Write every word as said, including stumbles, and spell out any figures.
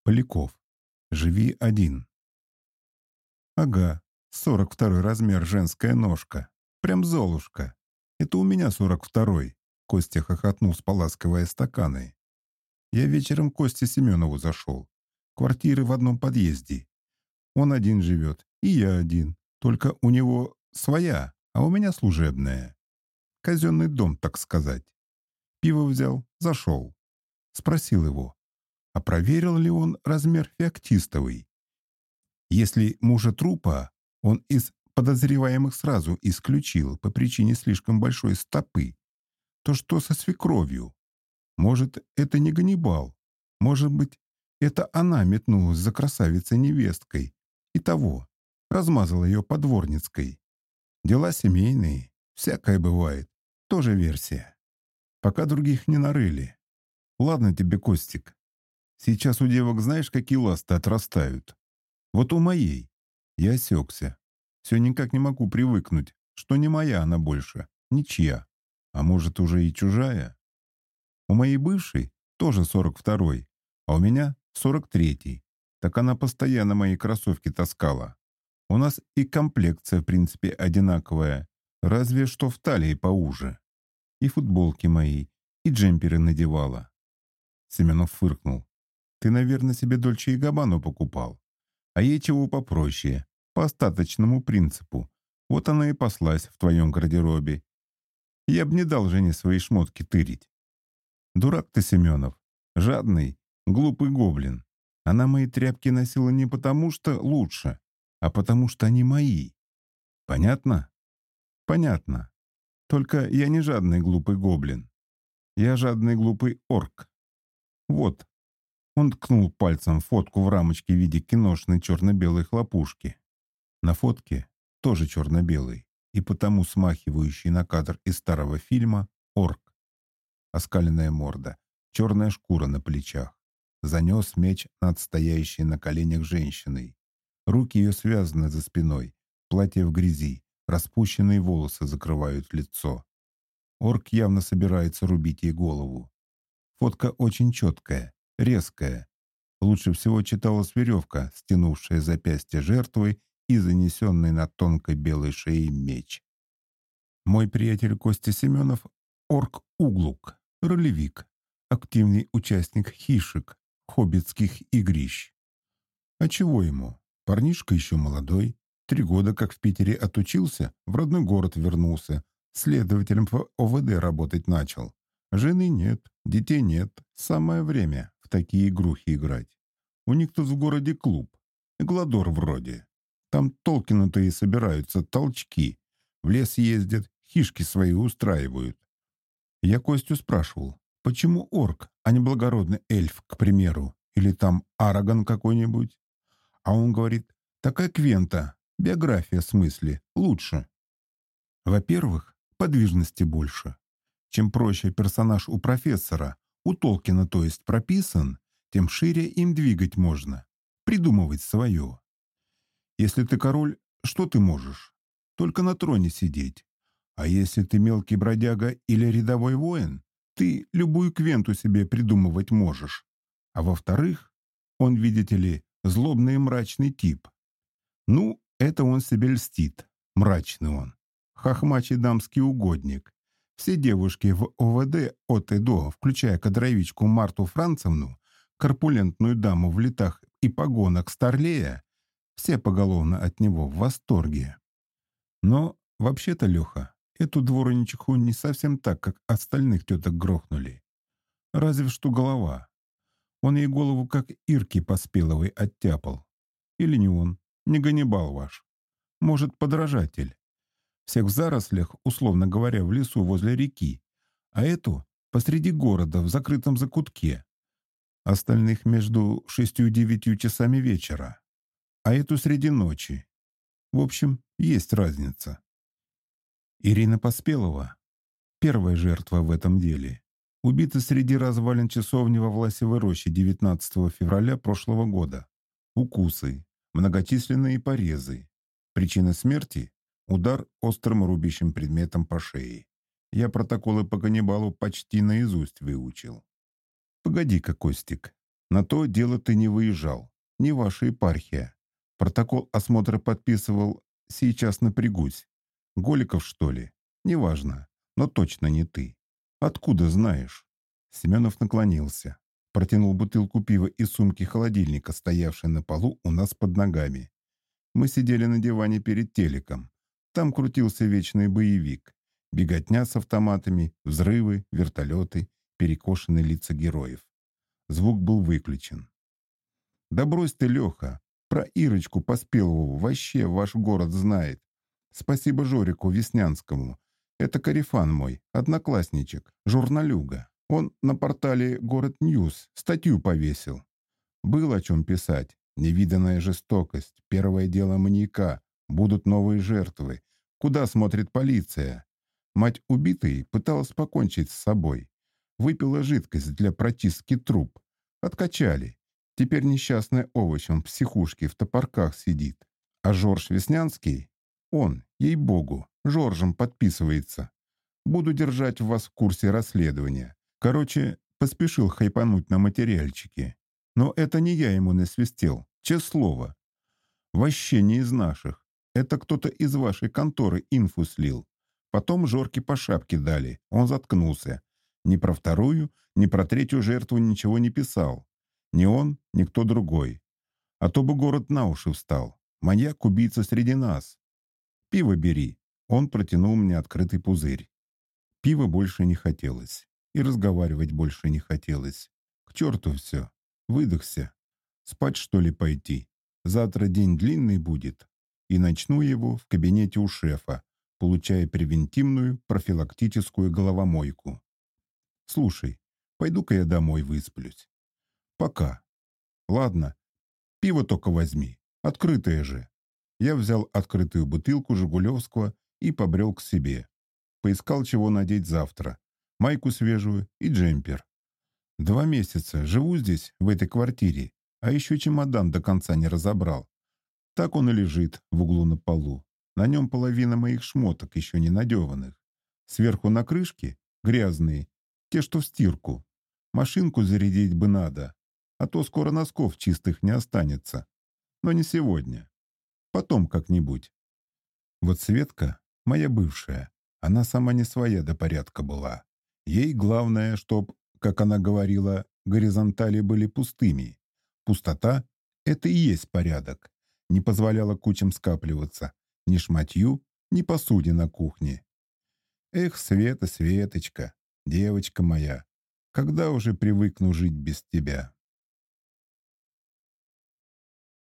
Поляков. Живи один. Ага, сорок второй размер женская ножка. Прям золушка. Это у меня сорок второй. Костя хохотнул, споласкивая стаканы. Я вечером к Косте Семенову зашел. Квартиры в одном подъезде. Он один живет, и я один. Только у него своя, а у меня служебная. Казенный дом, так сказать. Пиво взял, зашел. Спросил его, а проверил ли он размер феоктистовый? Если мужа трупа он из подозреваемых сразу исключил по причине слишком большой стопы, то что со свекровью? Может, это не Ганнибал? Может быть, это она метнулась за красавицей-невесткой и того, размазала ее по Дворницкой. Дела семейные, всякое бывает, тоже версия. Пока других не нарыли. Ладно тебе, Костик. Сейчас у девок знаешь, какие ласты отрастают? Вот у моей. Я осекся. Все никак не могу привыкнуть, что не моя она больше, ничья. А может, уже и чужая? У моей бывшей тоже сорок второй, а у меня сорок третий. Так она постоянно мои кроссовки таскала. У нас и комплекция, в принципе, одинаковая, разве что в талии поуже. И футболки мои, и джемперы надевала. Семенов фыркнул. Ты, наверное, себе Дольче и Габбану покупал. А ей чего попроще, по остаточному принципу. Вот она и паслась в твоем гардеробе. Я б не дал Жене свои шмотки тырить. Дурак ты, Семенов. Жадный, глупый гоблин. Она мои тряпки носила не потому, что лучше, а потому, что они мои. Понятно? Понятно. Только я не жадный глупый гоблин. Я жадный глупый орк. Вот. Он ткнул пальцем в фотку в рамочке в виде киношной черно-белой хлопушки. На фотке тоже черно-белый, и потому смахивающий на кадр из старого фильма орк. Оскаленная морда, черная шкура на плечах. Занес меч над стоящей на коленях женщиной. Руки ее связаны за спиной, платье в грязи, распущенные волосы закрывают лицо. Орк явно собирается рубить ей голову. Фотка очень четкая, резкая. Лучше всего читалась веревка, стянувшая запястье жертвы и занесенный на тонкой белой шее меч. Мой приятель Костя Семенов — орк-углук, ролевик, активный участник хишек, хоббитских игрищ. А чего ему? Парнишка еще молодой, три года как в Питере отучился, в родной город вернулся, следователем в О В Д работать начал. Жены нет, детей нет, самое время в такие игрухи играть. У них тут в городе клуб, Эглодор вроде. Там Толкины-то и собираются, толчки. В лес ездят, хишки свои устраивают. Я Костю спрашивал, почему орк, а не благородный эльф, к примеру, или там Арагон какой-нибудь? А он говорит, такая Квента, биография в смысле, лучше. Во-первых, подвижности больше. Чем проще персонаж у профессора, у Толкина, то есть, прописан, тем шире им двигать можно, придумывать свое. Если ты король, что ты можешь? Только на троне сидеть. А если ты мелкий бродяга или рядовой воин, ты любую Квенту себе придумывать можешь. А во-вторых, он, видите ли, злобный и мрачный тип. Ну, это он себе льстит. Мрачный он. Хохмач и дамский угодник. Все девушки в О В Д от и до, включая кадровичку Марту Францевну, корпулентную даму в летах и погонах Старлея, все поголовно от него в восторге. Но вообще-то, Леха, эту дворничиху не совсем так, как остальных теток грохнули. Разве что голова. Он ей голову, как Ирке Поспеловой, оттяпал. Или не он, не Ганнибал ваш. Может, подражатель. Всех в зарослях, условно говоря, в лесу возле реки, а эту посреди города в закрытом закутке. Остальных между шестью и девятью часами вечера. А эту среди ночи. В общем, есть разница. Ирина Поспелова — первая жертва в этом деле. Убита среди развалин часовни во Власевой роще девятнадцатого февраля прошлого года. Укусы, многочисленные порезы. Причина смерти — удар острым рубящим предметом по шее. Я протоколы по Ганнибалу почти наизусть выучил. Погоди-ка, Костик, На то дело ты не выезжал. Не ваша епархия. Протокол осмотра подписывал. Сейчас напрягусь. Голиков, что ли? Неважно. Но точно не ты. Откуда знаешь? Семенов наклонился. Протянул бутылку пива из сумки холодильника, стоявшей на полу у нас под ногами. Мы сидели на диване перед телеком. Там крутился вечный боевик. Беготня с автоматами, взрывы, вертолеты, перекошенные лица героев. Звук был выключен. «Да брось ты, Леха! Про Ирочку Поспелову вообще ваш город знает. Спасибо Жорику Веснянскому. Это корефан мой, одноклассничек, журналюга. Он на портале «Город Ньюс» статью повесил. Было о чем писать. Невиданная жестокость, первое дело маньяка, будут новые жертвы. Куда смотрит полиция? Мать убитой пыталась покончить с собой. Выпила жидкость для прочистки труб. Откачали. Теперь несчастный овощ, он в психушке в топорках сидит. А Жорж Веснянский? Он, ей-богу, Жоржем подписывается. Буду держать вас в курсе расследования. Короче, поспешил хайпануть на материальчике. Но это не я ему насвистел, честное слово. Вообще не из наших. Это кто-то из вашей конторы инфу слил. Потом Жорке по шапке дали, он заткнулся. Ни про вторую, ни про третью жертву ничего не писал. Ни он, ни кто другой. А то бы город на уши встал. Маньяк-убийца среди нас. Пиво бери. Он протянул мне открытый пузырь. Пива больше не хотелось. И разговаривать больше не хотелось. К черту все. Выдохся. Спать, что ли, пойти? Завтра день длинный будет. И начну его в кабинете у шефа, получая превентивную профилактическую головомойку. Слушай, пойду-ка я домой высплюсь. Пока. Ладно, пиво только возьми. Открытое же. Я взял открытую бутылку Жигулевского и побрел к себе. Поискал, чего надеть завтра. Майку свежую и джемпер. Два месяца живу здесь, в этой квартире, а еще чемодан до конца не разобрал. Так он и лежит в углу на полу. На нем половина моих шмоток, еще не надеванных. Сверху на крышке грязные, те, что в стирку. Машинку зарядить бы надо, а то скоро носков чистых не останется. Но не сегодня. Потом как-нибудь. Вот Светка, моя бывшая, она сама не своя до порядка была. Ей главное, чтоб, как она говорила, горизонтали были пустыми. Пустота — это и есть порядок. Не позволяла кучам скапливаться. Ни шматью, ни посуде на кухне. Эх, Света, Светочка, девочка моя, когда уже привыкну жить без тебя?